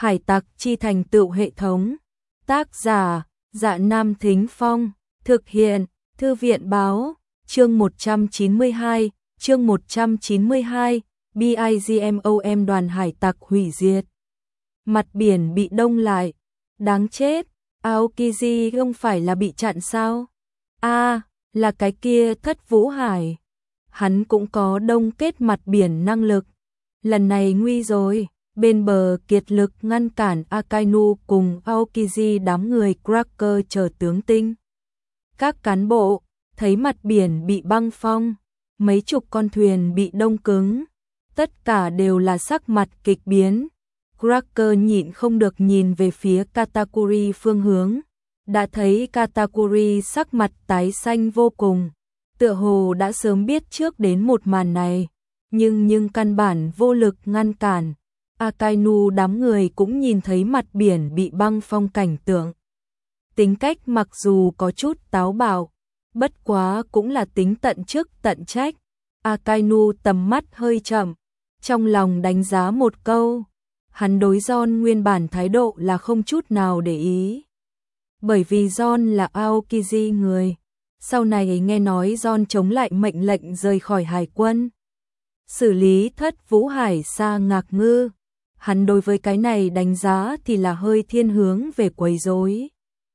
Hải tặc chi thành tựu hệ thống. Tác giả, Dạ Nam Thính Phong. Thực hiện, Thư viện báo. Chương 192, chương 192, BIGMOM đoàn hải tặc hủy diệt. Mặt biển bị đông lại. Đáng chết, Aokiji không phải là bị chặn sao? Là cái kia Thất Vũ Hải. Hắn cũng có đông kết mặt biển năng lực. Lần này nguy rồi, bên bờ kiệt lực ngăn cản Akainu cùng Aokiji đám người Cracker chờ tướng tinh. Các cán bộ thấy mặt biển bị băng phong, mấy chục con thuyền bị đông cứng, tất cả đều là sắc mặt kịch biến. Cracker nhịn không được nhìn về phía Katakuri phương hướng, đã thấy Katakuri sắc mặt tái xanh vô cùng, tựa hồ đã sớm biết trước đến một màn này, nhưng căn bản vô lực ngăn cản. Akainu đám người cũng nhìn thấy mặt biển bị băng phong cảnh tượng. Tính cách mặc dù có chút táo bạo, bất quá cũng là tính tận chức tận trách. Akainu tầm mắt hơi chậm, trong lòng đánh giá một câu. Hắn đối John nguyên bản thái độ là không chút nào để ý. Bởi vì John là Aokiji người. Sau này nghe nói John chống lại mệnh lệnh rời khỏi hải quân, xử lý Thất Vũ Hải sa ngạc ngư. Hắn đối với cái này đánh giá thì là hơi thiên hướng về quấy rối.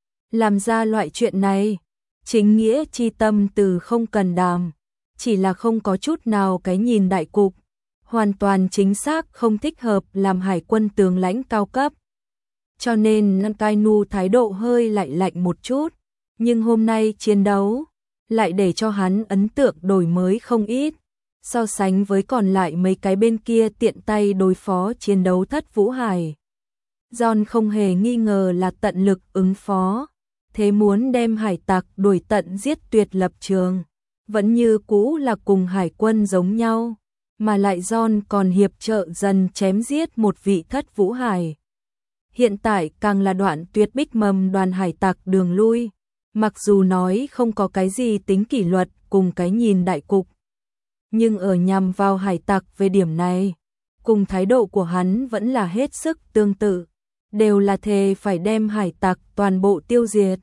Làm ra loại chuyện này, chính nghĩa chi tâm từ không cần đàm, chỉ là không có chút nào cái nhìn đại cục, hoàn toàn chính xác không thích hợp làm hải quân tướng lãnh cao cấp. Cho nên Akainu thái độ hơi lạnh một chút, nhưng hôm nay chiến đấu lại để cho hắn ấn tượng đổi mới không ít. So sánh với còn lại mấy cái bên kia tiện tay đối phó chiến đấu Thất Vũ Hải, John không hề nghi ngờ là tận lực ứng phó, thế muốn đem hải tặc đuổi tận giết tuyệt lập trường, vẫn như cũ là cùng hải quân giống nhau, mà lại John còn hiệp trợ dần chém giết một vị Thất Vũ Hải. Hiện tại càng là đoạn tuyệt bích mầm đoàn hải tặc đường lui, mặc dù nói không có cái gì tính kỷ luật cùng cái nhìn đại cục, nhưng ở nhằm vào hải tặc về điểm này, cùng thái độ của hắn vẫn là hết sức tương tự, đều là thề phải đem hải tặc toàn bộ tiêu diệt.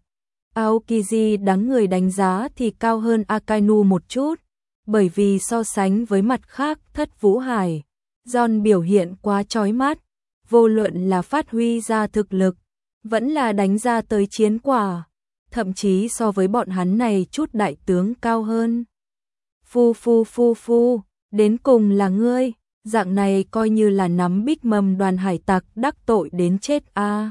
Aokiji đám người đánh giá thì cao hơn Akainu một chút, bởi vì so sánh với mặt khác Thất Vũ Hải, John biểu hiện quá chói mắt, vô luận là phát huy ra thực lực, vẫn là đánh ra tới chiến quả, thậm chí so với bọn hắn này chút đại tướng cao hơn. Phu, đến cùng là ngươi, dạng này coi như là nắm bích mầm đoàn hải tặc đắc tội đến chết a.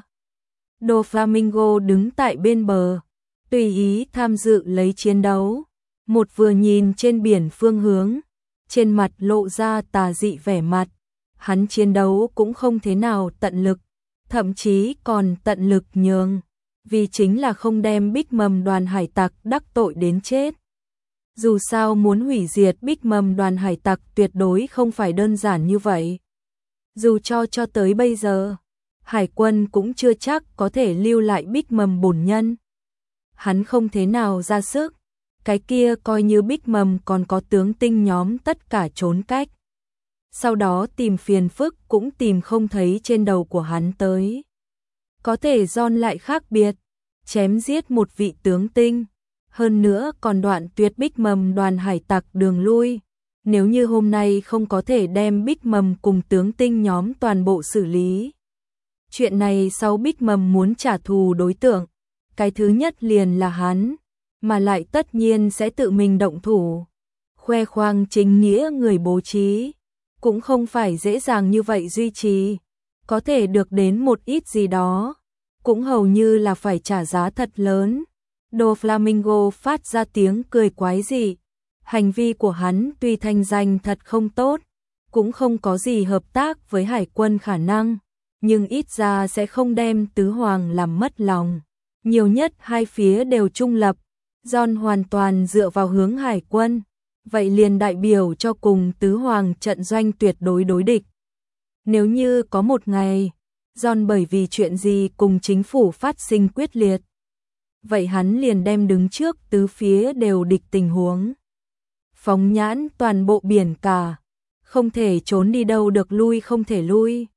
Doflamingo đứng tại bên bờ, tùy ý tham dự lấy chiến đấu, một vừa nhìn trên biển phương hướng, trên mặt lộ ra tà dị vẻ mặt, hắn chiến đấu cũng không thế nào tận lực, thậm chí còn tận lực nhường, vì chính là không đem bích mầm đoàn hải tặc đắc tội đến chết. Dù sao muốn hủy diệt bích mầm đoàn hải tặc tuyệt đối không phải đơn giản như vậy. Dù cho tới bây giờ, hải quân cũng chưa chắc có thể lưu lại bích mầm bổn nhân. Hắn không thế nào ra sức, cái kia coi như bích mầm còn có tướng tinh nhóm tất cả trốn cách. Sau đó tìm phiền phức cũng tìm không thấy trên đầu của hắn tới. Có thể John lại khác biệt, chém giết một vị tướng tinh. Hơn nữa còn đoạn tuyệt bích mầm đoàn hải tặc đường lui. Nếu như hôm nay không có thể đem bích mầm cùng tướng tinh nhóm toàn bộ xử lý, chuyện này sau bích mầm muốn trả thù đối tượng, cái thứ nhất liền là hắn, mà lại tất nhiên sẽ tự mình động thủ. Khoe khoang chính nghĩa người bố trí, cũng không phải dễ dàng như vậy duy trì, có thể được đến một ít gì đó, cũng hầu như là phải trả giá thật lớn. Doflamingo phát ra tiếng cười quái dị. Hành vi của hắn tuy thanh danh thật không tốt, cũng không có gì hợp tác với hải quân khả năng, nhưng ít ra sẽ không đem tứ hoàng làm mất lòng. Nhiều nhất hai phía đều trung lập, John hoàn toàn dựa vào hướng hải quân, vậy liền đại biểu cho cùng tứ hoàng trận doanh tuyệt đối đối địch. Nếu như có một ngày, John bởi vì chuyện gì cùng chính phủ phát sinh quyết liệt, vậy hắn liền đem đứng trước tứ phía đều địch tình huống. Phóng nhãn toàn bộ biển cả, không thể trốn đi đâu được lui không thể lui,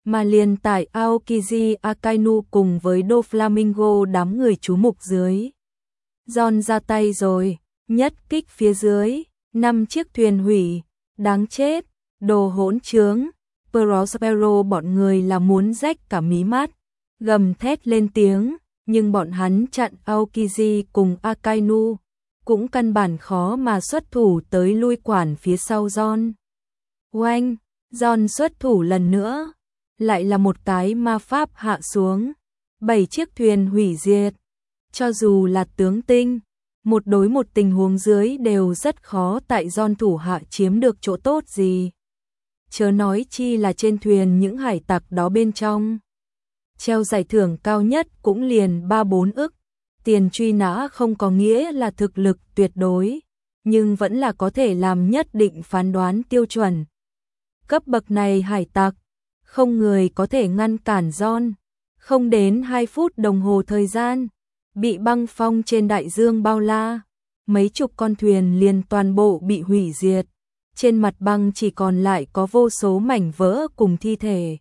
mà liền tại Aokiji Akainu cùng với Doflamingo đám người chú mục dưới. John ra tay rồi, nhất kích phía dưới, 5 chiếc thuyền hủy, đáng chết, đồ hỗn trướng. Prospero bọn người là muốn rách cả mí mắt, gầm thét lên tiếng, nhưng bọn hắn chặn Aokiji cùng Akainu, cũng căn bản khó mà xuất thủ tới lui quản phía sau John. Oanh, John xuất thủ lần nữa, lại là một cái ma pháp hạ xuống, 7 chiếc thuyền hủy diệt. Cho dù là tướng tinh, một đối một tình huống dưới đều rất khó tại John thủ hạ chiếm được chỗ tốt gì. Chớ nói chi là trên thuyền những hải tặc đó bên trong. Treo giải thưởng cao nhất cũng liền 3-4 ức. Tiền truy nã không có nghĩa là thực lực tuyệt đối, nhưng vẫn là có thể làm nhất định phán đoán tiêu chuẩn. Cấp bậc này hải tặc, không người có thể ngăn cản John. Không đến 2 phút đồng hồ thời gian, bị băng phong trên đại dương bao la, mấy chục con thuyền liền toàn bộ bị hủy diệt. Trên mặt băng chỉ còn lại có vô số mảnh vỡ cùng thi thể.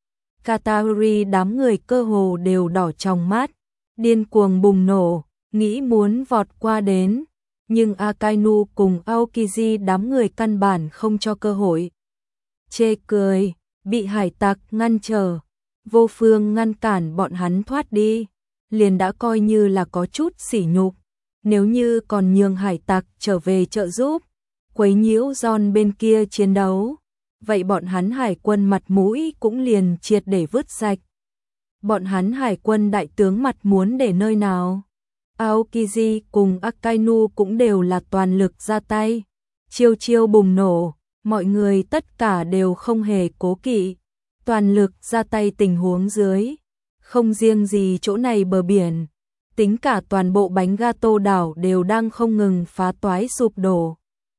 Katakuri đám người cơ hồ đều đỏ trong mắt, điên cuồng bùng nổ, nghĩ muốn vọt qua đến, nhưng Akainu cùng Aokiji đám người căn bản không cho cơ hội. Chê cười, bị hải tặc ngăn trở, vô phương ngăn cản bọn hắn thoát đi, liền đã coi như là có chút sỉ nhục. Nếu như còn nhường hải tặc trở về trợ giúp, quấy nhiễu John bên kia chiến đấu, vậy bọn hắn hải quân mặt mũi cũng liền triệt để vứt sạch. Bọn hắn hải quân đại tướng mặt muốn để nơi nào? Aokiji cùng Akainu cũng đều là toàn lực ra tay, chiêu chiêu bùng nổ, mọi người tất cả đều không hề cố kỵ, toàn lực ra tay tình huống dưới, không riêng gì chỗ này bờ biển, tính cả toàn bộ bánh gato đảo đều đang không ngừng phá toái sụp đổ.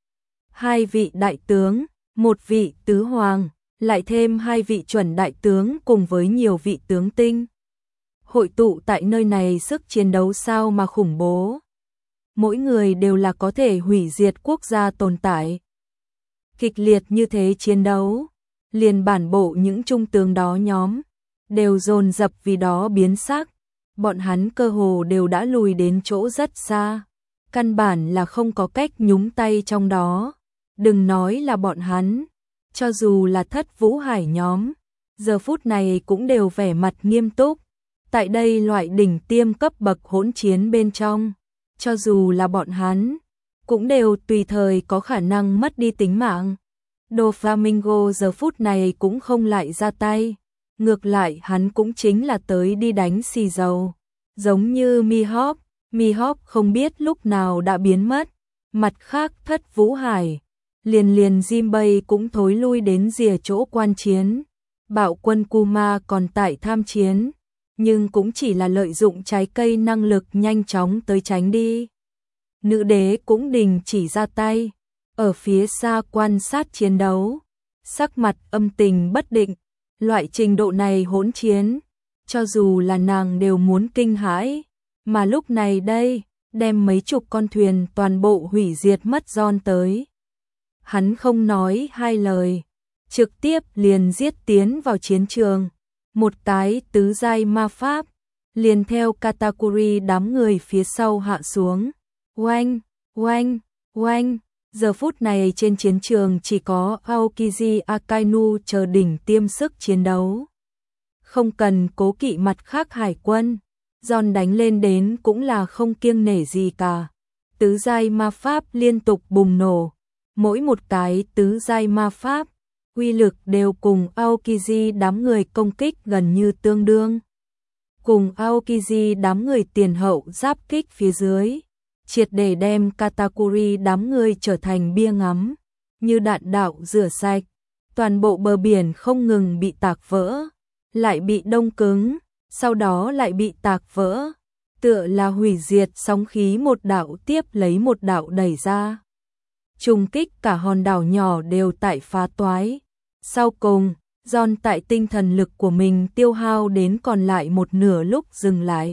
2 vị đại tướng, 1 vị tứ hoàng, lại thêm 2 vị chuẩn đại tướng cùng với nhiều vị tướng tinh. Hội tụ tại nơi này sức chiến đấu sao mà khủng bố. Mỗi người đều là có thể hủy diệt quốc gia tồn tại. Kịch liệt như thế chiến đấu, liền bản bộ những trung tướng đó nhóm, đều dồn dập vì đó biến sắc. Bọn hắn cơ hồ đều đã lùi đến chỗ rất xa, căn bản là không có cách nhúng tay trong đó. Đừng nói là bọn hắn, cho dù là Thất Vũ Hải nhóm, giờ phút này cũng đều vẻ mặt nghiêm túc. Tại đây loại đỉnh tiêm cấp bậc hỗn chiến bên trong, cho dù là bọn hắn, cũng đều tùy thời có khả năng mất đi tính mạng. Doflamingo giờ phút này cũng không lại ra tay, ngược lại hắn cũng chính là tới đi đánh xì dầu. Giống như Mihawk không biết lúc nào đã biến mất. Mặt khác Thất Vũ Hải, liền Jinbei cũng thối lui đến rìa chỗ quan chiến. Bạo quân Kuma còn tại tham chiến, nhưng cũng chỉ là lợi dụng trái cây năng lực nhanh chóng tới tránh đi. Nữ đế cũng đình chỉ ra tay, ở phía xa quan sát chiến đấu, sắc mặt âm tình bất định. Loại trình độ này hỗn chiến, cho dù là nàng đều muốn kinh hãi, mà lúc này đây, đem mấy chục con thuyền toàn bộ hủy diệt mất John tới. Hắn không nói 2 lời, trực tiếp liền giết tiến vào chiến trường. Một cái tứ giai ma pháp, liền theo Katakuri đám người phía sau hạ xuống. Oanh, oanh, oanh, giờ phút này trên chiến trường chỉ có Aokiji Akainu chờ đỉnh tiêm sức chiến đấu. Không cần cố kỵ mặt khác hải quân, John đánh lên đến cũng là không kiêng nể gì cả. Tứ giai ma pháp liên tục bùng nổ, mỗi một cái tứ giai ma pháp, uy lực đều cùng Aokiji đám người công kích gần như tương đương. Cùng Aokiji đám người tiền hậu giáp kích phía dưới, triệt để đem Katakuri đám người trở thành bia ngắm, như đạn đạo rửa sạch. Toàn bộ bờ biển không ngừng bị tạc vỡ, lại bị đông cứng, sau đó lại bị tạc vỡ, tựa là hủy diệt sóng khí một đạo tiếp lấy một đạo đẩy ra. Trùng kích cả hòn đảo nhỏ đều tại phá toái. Sau cùng, John tại tinh thần lực của mình tiêu hao đến còn lại một nửa lúc dừng lại.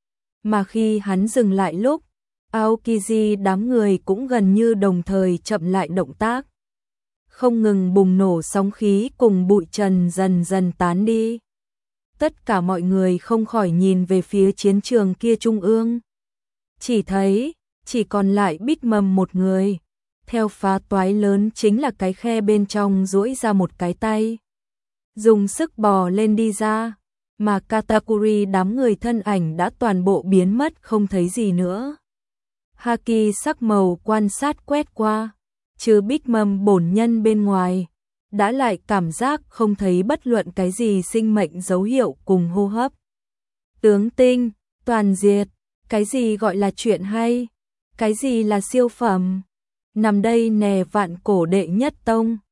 Mà khi hắn dừng lại lúc, Aokiji đám người cũng gần như đồng thời chậm lại động tác. không ngừng bùng nổ sóng khí cùng bụi trần dần dần tán đi. Tất cả mọi người không khỏi nhìn về phía chiến trường kia trung ương. Chỉ thấy, chỉ còn lại Bích Mầm một người. Theo phá toái lớn chính là cái khe bên trong duỗi ra một cái tay. Dùng sức bò lên đi ra, mà Katakuri đám người thân ảnh đã toàn bộ biến mất không thấy gì nữa. Haki sắc màu quan sát quét qua, trừ Bích Mầm bổn nhân bên ngoài, đã lại cảm giác không thấy bất luận cái gì sinh mệnh dấu hiệu cùng hô hấp. Tướng tinh, toàn diệt, cái gì gọi là chuyện hay, cái gì là siêu phẩm. Nằm đây nè vạn cổ đệ nhất tông,